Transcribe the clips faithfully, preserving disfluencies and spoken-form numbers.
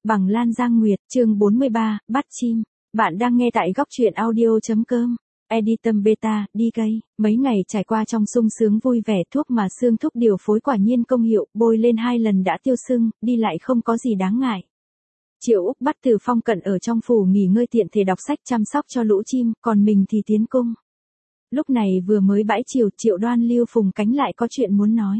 Bằng Lan Giang Nguyệt, chương bốn mươi ba, bắt chim. Bạn đang nghe tại góc truyện audio.com. Editum Beta, đi cây. Mấy ngày trải qua trong sung sướng vui vẻ, thuốc mà xương thúc điều phối quả nhiên công hiệu, bôi lên hai lần đã tiêu sưng, đi lại không có gì đáng ngại. Triệu Úc bắt Từ Phong Cận ở trong phủ nghỉ ngơi tiện thể đọc sách chăm sóc cho lũ chim, còn mình thì tiến cung. Lúc này vừa mới bãi chiều, Triệu Đoan Lưu Phùng Cánh lại có chuyện muốn nói.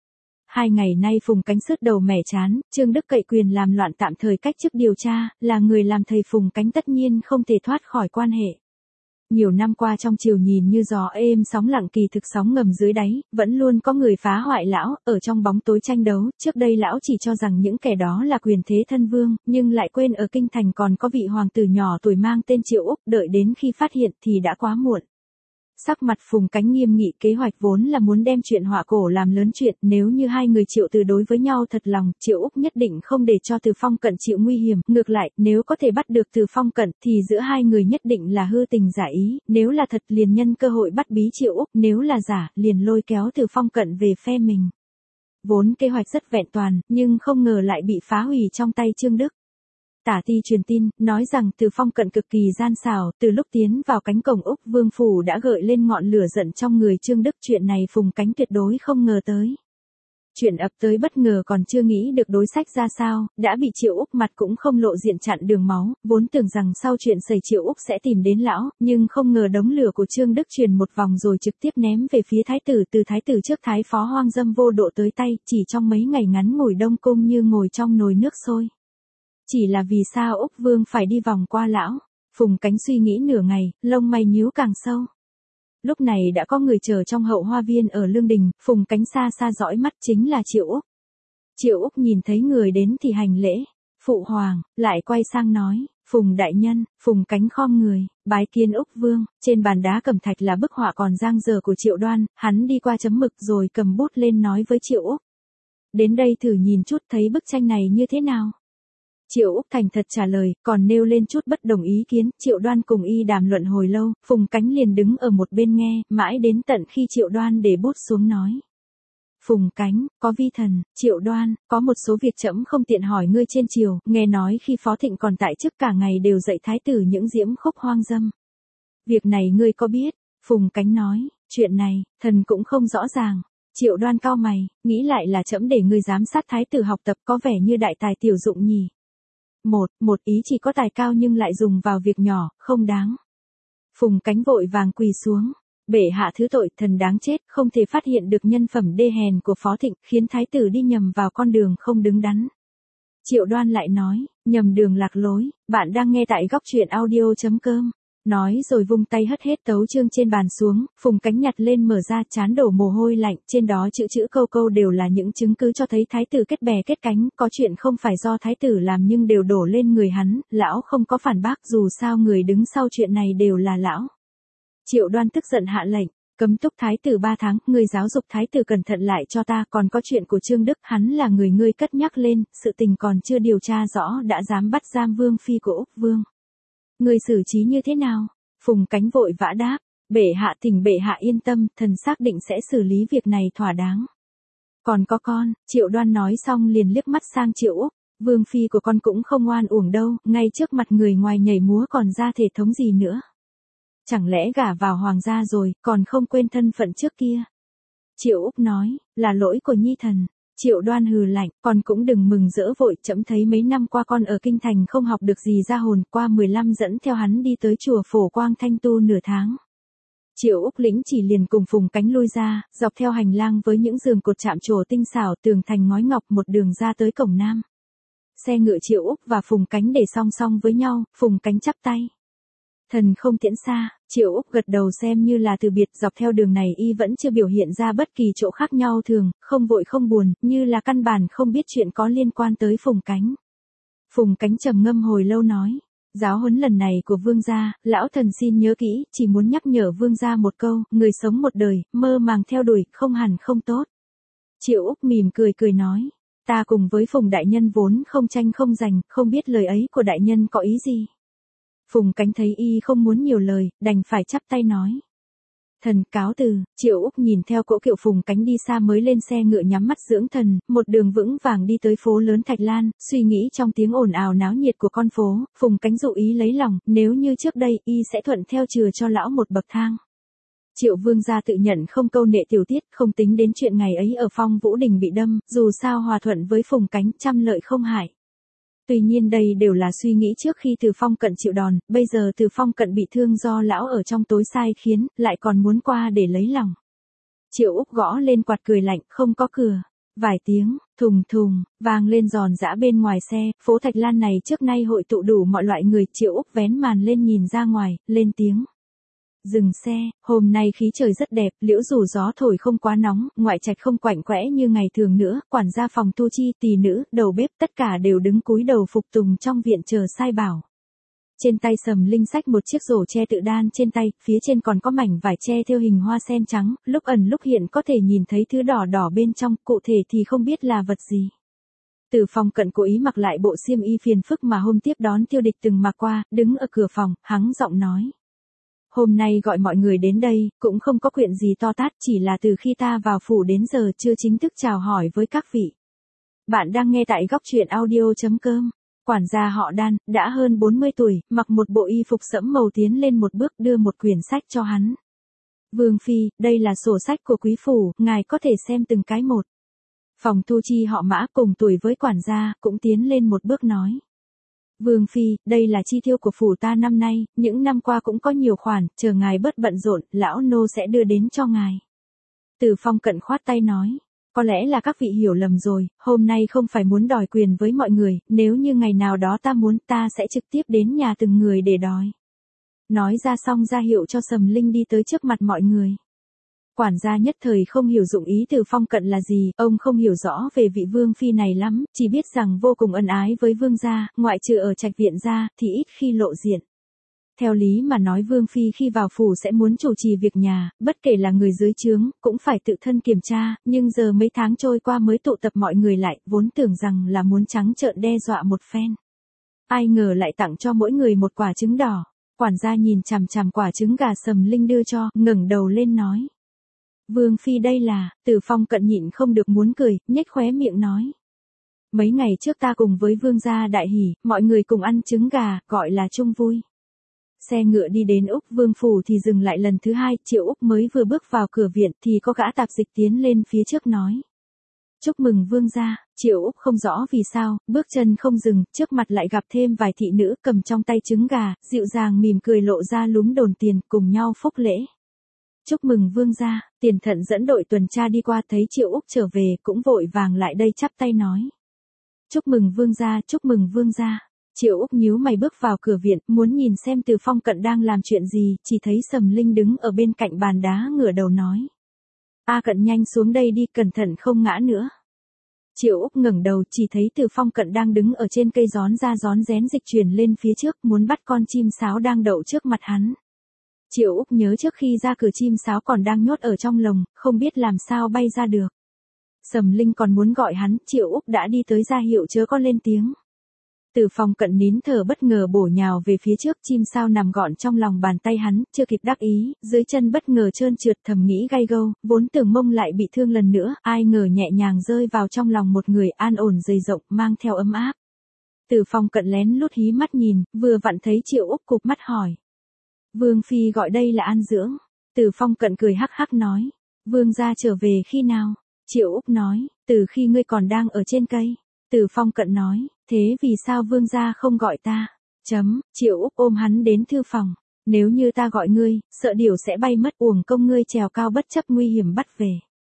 Hai ngày nay Phùng Cánh sứt đầu mẻ chán, Trương Đức cậy quyền làm loạn tạm thời cách chức điều tra, là người làm thầy Phùng Cánh tất nhiên không thể thoát khỏi quan hệ. Nhiều năm qua trong triều nhìn như gió êm sóng lặng, kỳ thực sóng ngầm dưới đáy, vẫn luôn có người phá hoại lão, ở trong bóng tối tranh đấu. Trước đây lão chỉ cho rằng những kẻ đó là quyền thế thân vương, nhưng lại quên ở kinh thành còn có vị hoàng tử nhỏ tuổi mang tên Triệu Úc, đợi đến khi phát hiện thì đã quá muộn. Sắc mặt Phùng Cánh nghiêm nghị, kế hoạch vốn là muốn đem chuyện họa cổ làm lớn chuyện, nếu như hai người Triệu Từ đối với nhau thật lòng, Triệu Úc nhất định không để cho Từ Phong Cận chịu nguy hiểm, ngược lại, nếu có thể bắt được Từ Phong Cận thì giữa hai người nhất định là hư tình giả ý, nếu là thật liền nhân cơ hội bắt bí Triệu Úc, nếu là giả, liền lôi kéo Từ Phong Cận về phe mình. Vốn kế hoạch rất vẹn toàn, nhưng không ngờ lại bị phá hủy trong tay Trương Đức. Tả ti truyền tin, nói rằng Từ Phong Cận cực kỳ gian xảo, từ lúc tiến vào cánh cổng Úc Vương phủ đã gợi lên ngọn lửa giận trong người Trương Đức, chuyện này Phùng Cánh tuyệt đối không ngờ tới. Chuyện ập tới bất ngờ còn chưa nghĩ được đối sách ra sao, đã bị Triệu Úc mặt cũng không lộ diện chặn đường máu, vốn tưởng rằng sau chuyện xảy Triệu Úc sẽ tìm đến lão, nhưng không ngờ đống lửa của Trương Đức truyền một vòng rồi trực tiếp ném về phía thái tử, từ thái tử trước thái phó hoang dâm vô độ tới tay, chỉ trong mấy ngày ngắn ngủi đông cung như ngồi trong nồi nước sôi. Chỉ là vì sao Úc Vương phải đi vòng qua lão? Phùng Cánh suy nghĩ nửa ngày, lông mày nhíu càng sâu. Lúc này đã có người chờ trong hậu hoa viên ở Lương Đình, Phùng Cánh xa xa dõi mắt chính là Triệu Úc. Triệu Úc nhìn thấy người đến thì hành lễ. Phụ hoàng, lại quay sang nói, Phùng đại nhân. Phùng Cánh khom người, bái kiến Úc Vương. Trên bàn đá cẩm thạch là bức họa còn dang dở của Triệu Đoan, hắn đi qua chấm mực rồi cầm bút lên nói với Triệu Úc. Đến đây thử nhìn chút thấy bức tranh này như thế nào? Triệu Úc thành thật trả lời, còn nêu lên chút bất đồng ý kiến. Triệu Đoan cùng y đàm luận hồi lâu, Phùng Cánh liền đứng ở một bên nghe, mãi đến tận khi Triệu Đoan để bút xuống nói. Phùng Cánh, có vi thần. Triệu Đoan, có một số việc trẫm không tiện hỏi ngươi trên triều, nghe nói khi Phó Thịnh còn tại chức cả ngày đều dạy thái tử những diễm khúc hoang dâm. Việc này ngươi có biết? Phùng Cánh nói, chuyện này, thần cũng không rõ ràng. Triệu Đoan cau mày, nghĩ lại là trẫm để ngươi giám sát thái tử học tập có vẻ như đại tài tiểu dụng nhỉ. Một, một ý chỉ có tài cao nhưng lại dùng vào việc nhỏ, không đáng. Phùng Cánh vội vàng quỳ xuống. Bệ hạ thứ tội, thần đáng chết, không thể phát hiện được nhân phẩm đê hèn của Phó Thịnh, khiến thái tử đi nhầm vào con đường không đứng đắn. Triệu Đoan lại nói, nhầm đường lạc lối, bạn đang nghe tại góc truyện audio.com. Nói rồi vung tay hất hết tấu chương trên bàn xuống, Phùng Cánh nhặt lên mở ra, trán đổ mồ hôi lạnh, trên đó chữ chữ câu câu đều là những chứng cứ cho thấy thái tử kết bè kết cánh, có chuyện không phải do thái tử làm nhưng đều đổ lên người hắn, lão không có phản bác, dù sao người đứng sau chuyện này đều là lão. Triệu Đoan tức giận hạ lệnh, cấm túc thái tử ba tháng, người giáo dục thái tử cẩn thận lại cho ta, còn có chuyện của Trương Đức, hắn là người ngươi cất nhắc lên, sự tình còn chưa điều tra rõ đã dám bắt giam vương phi của Úc Vương. Người xử trí như thế nào? Phùng Cánh vội vã đáp, bệ hạ thỉnh bệ hạ yên tâm, thần xác định sẽ xử lý việc này thỏa đáng. Còn có con, Triệu Đoan nói xong liền liếc mắt sang Triệu Úc, vương phi của con cũng không oan uổng đâu, ngay trước mặt người ngoài nhảy múa còn ra thể thống gì nữa. Chẳng lẽ gả vào hoàng gia rồi, còn không quên thân phận trước kia. Triệu Úc nói, là lỗi của nhi thần. Triệu Đoan hừ lạnh, con cũng đừng mừng rỡ vội, trẫm thấy mấy năm qua con ở kinh thành không học được gì ra hồn, qua mười lăm dẫn theo hắn đi tới chùa Phổ Quang thanh tu nửa tháng. Triệu Úc lĩnh chỉ liền cùng Phùng Cánh lui ra, dọc theo hành lang với những giường cột chạm trổ tinh xảo, tường thành ngói ngọc, một đường ra tới cổng nam. Xe ngựa Triệu Úc và Phùng Cánh để song song với nhau, Phùng Cánh chắp tay. Thần không tiễn xa. Triệu Úc gật đầu xem như là từ biệt, dọc theo đường này y vẫn chưa biểu hiện ra bất kỳ chỗ khác nhau thường, không vội không buồn, như là căn bản không biết chuyện có liên quan tới Phùng Cánh. Phùng Cánh trầm ngâm hồi lâu nói, giáo huấn lần này của vương gia, lão thần xin nhớ kỹ, chỉ muốn nhắc nhở vương gia một câu, người sống một đời, mơ màng theo đuổi, không hẳn không tốt. Triệu Úc mỉm cười cười nói, ta cùng với Phùng đại nhân vốn không tranh không giành, không biết lời ấy của đại nhân có ý gì. Phùng Cánh thấy y không muốn nhiều lời, đành phải chắp tay nói. Thần cáo từ, Triệu Úc nhìn theo cỗ kiệu Phùng Cánh đi xa mới lên xe ngựa nhắm mắt dưỡng thần, một đường vững vàng đi tới phố lớn Thạch Lan, suy nghĩ trong tiếng ồn ào náo nhiệt của con phố, Phùng Cánh dụ ý lấy lòng, nếu như trước đây y sẽ thuận theo chừa cho lão một bậc thang. Triệu Vương gia tự nhận không câu nệ tiểu tiết, không tính đến chuyện ngày ấy ở Phong Vũ Đình bị đâm, dù sao hòa thuận với Phùng Cánh, trăm lợi không hại. Tuy nhiên đây đều là suy nghĩ trước khi Từ Phong Cận chịu đòn, bây giờ Từ Phong Cận bị thương do lão ở trong tối sai khiến, lại còn muốn qua để lấy lòng. Triệu Úc gõ lên quạt cười lạnh, không có cửa. Vài tiếng, thùng thùng, vang lên giòn giã bên ngoài xe, phố Thạch Lan này trước nay hội tụ đủ mọi loại người, Triệu Úc vén màn lên nhìn ra ngoài, lên tiếng. Dừng xe, hôm nay khí trời rất đẹp, liễu rủ gió thổi không quá nóng, ngoại trạch không quạnh quẽ như ngày thường nữa, quản gia phòng tu chi, tỳ nữ, đầu bếp, tất cả đều đứng cúi đầu phục tùng trong viện chờ sai bảo. Trên tay Sầm Linh xách một chiếc rổ tre tự đan trên tay, phía trên còn có mảnh vải tre thêu hình hoa sen trắng, lúc ẩn lúc hiện có thể nhìn thấy thứ đỏ đỏ bên trong, cụ thể thì không biết là vật gì. Từ Phong Cận cố ý mặc lại bộ xiêm y phiền phức mà hôm tiếp đón Tiêu Địch từng mặc qua, đứng ở cửa phòng, hắng giọng nói. Hôm nay gọi mọi người đến đây, cũng không có chuyện gì to tát, chỉ là từ khi ta vào phủ đến giờ chưa chính thức chào hỏi với các vị. Bạn đang nghe tại góc truyện audio chấm com. Quản gia họ Đan, đã hơn bốn mươi tuổi, mặc một bộ y phục sẫm màu tiến lên một bước đưa một quyển sách cho hắn. Vương Phi, đây là sổ sách của quý phủ, ngài có thể xem từng cái một. Phòng tu chi họ Mã cùng tuổi với quản gia, cũng tiến lên một bước nói. Vương Phi, đây là chi tiêu của phủ ta năm nay, những năm qua cũng có nhiều khoản, chờ ngài bớt bận rộn, lão nô sẽ đưa đến cho ngài. Từ Phong Cận khoát tay nói, có lẽ là các vị hiểu lầm rồi, hôm nay không phải muốn đòi quyền với mọi người, nếu như ngày nào đó ta muốn ta sẽ trực tiếp đến nhà từng người để đòi. Nói ra xong ra hiệu cho Sầm Linh đi tới trước mặt mọi người. Quản gia nhất thời không hiểu dụng ý Từ Phong Cận là gì, ông không hiểu rõ về vị Vương Phi này lắm, chỉ biết rằng vô cùng ân ái với Vương gia, ngoại trừ ở trạch viện ra, thì ít khi lộ diện. Theo lý mà nói Vương Phi khi vào phủ sẽ muốn chủ trì việc nhà, bất kể là người dưới trướng, cũng phải tự thân kiểm tra, nhưng giờ mấy tháng trôi qua mới tụ tập mọi người lại, vốn tưởng rằng là muốn trắng trợn đe dọa một phen. Ai ngờ lại tặng cho mỗi người một quả trứng đỏ, quản gia nhìn chằm chằm quả trứng gà Sầm Linh đưa cho, ngẩng đầu lên nói. Vương Phi đây là, Từ Phong Cận nhịn không được muốn cười, nhếch khóe miệng nói. Mấy ngày trước ta cùng với Vương gia đại hỉ, mọi người cùng ăn trứng gà, gọi là chung vui. Xe ngựa đi đến Úc Vương Phủ thì dừng lại lần thứ hai, Triệu Úc mới vừa bước vào cửa viện thì có gã tạp dịch tiến lên phía trước nói. Chúc mừng Vương gia, Triệu Úc không rõ vì sao, bước chân không dừng, trước mặt lại gặp thêm vài thị nữ cầm trong tay trứng gà, dịu dàng mỉm cười lộ ra lúm đồn tiền, cùng nhau phúc lễ. Chúc mừng Vương gia, Tiền Thận dẫn đội tuần tra đi qua thấy Triệu Úc trở về cũng vội vàng lại đây chắp tay nói. Chúc mừng Vương gia, chúc mừng Vương gia. Triệu Úc nhíu mày bước vào cửa viện, muốn nhìn xem Từ Phong Cận đang làm chuyện gì, chỉ thấy Sầm Linh đứng ở bên cạnh bàn đá ngửa đầu nói. A Cận nhanh xuống đây đi, cẩn thận không ngã nữa. Triệu Úc ngẩng đầu chỉ thấy Từ Phong Cận đang đứng ở trên cây gión ra gión rén dịch chuyển lên phía trước, muốn bắt con chim sáo đang đậu trước mặt hắn. Triệu Úc nhớ trước khi ra cửa chim sáo còn đang nhốt ở trong lồng, không biết làm sao bay ra được. Sầm Linh còn muốn gọi hắn, Triệu Úc đã đi tới ra hiệu chớ có lên tiếng. Từ Phong Cận nín thở bất ngờ bổ nhào về phía trước, chim sao nằm gọn trong lòng bàn tay hắn, chưa kịp đắc ý, dưới chân bất ngờ trơn trượt, thầm nghĩ gay gâu, vốn tưởng mông lại bị thương lần nữa, ai ngờ nhẹ nhàng rơi vào trong lòng một người an ổn dày rộng, mang theo ấm áp. Từ Phong Cận lén lút hí mắt nhìn, vừa vặn thấy Triệu Úc cụp mắt hỏi. Vương Phi gọi đây là an dưỡng. Từ Phong Cận cười hắc hắc nói. Vương gia trở về khi nào? Triệu Úc nói, từ khi ngươi còn đang ở trên cây. Từ Phong Cận nói, thế vì sao Vương gia không gọi ta? Chấm, Triệu Úc ôm hắn đến thư phòng. Nếu như ta gọi ngươi, sợ điều sẽ bay mất, uổng công ngươi trèo cao bất chấp nguy hiểm bắt về.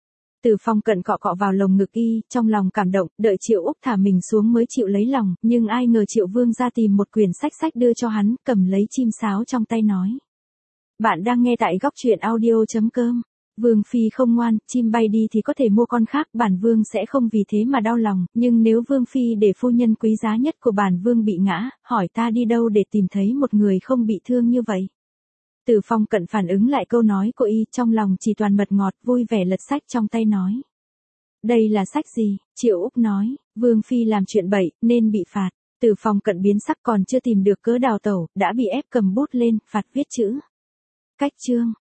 Từ Phong Cận cọ cọ vào lồng ngực y, trong lòng cảm động, đợi Triệu Úc thả mình xuống mới chịu lấy lòng, nhưng ai ngờ Triệu Vương ra tìm một quyển sách sách đưa cho hắn, cầm lấy chim sáo trong tay nói. Bạn đang nghe tại góc truyện audio chấm com. Vương Phi không ngoan, chim bay đi thì có thể mua con khác, bản Vương sẽ không vì thế mà đau lòng, nhưng nếu Vương Phi để phu nhân quý giá nhất của bản Vương bị ngã, hỏi ta đi đâu để tìm thấy một người không bị thương như vậy. Từ Phong Cận phản ứng lại câu nói của y, trong lòng chỉ toàn mật ngọt, vui vẻ lật sách trong tay nói. Đây là sách gì? Triệu Úc nói, Vương Phi làm chuyện bậy, nên bị phạt. Từ Phong Cận biến sắc còn chưa tìm được cớ đào tẩu, đã bị ép cầm bút lên, phạt viết chữ. Cách chương,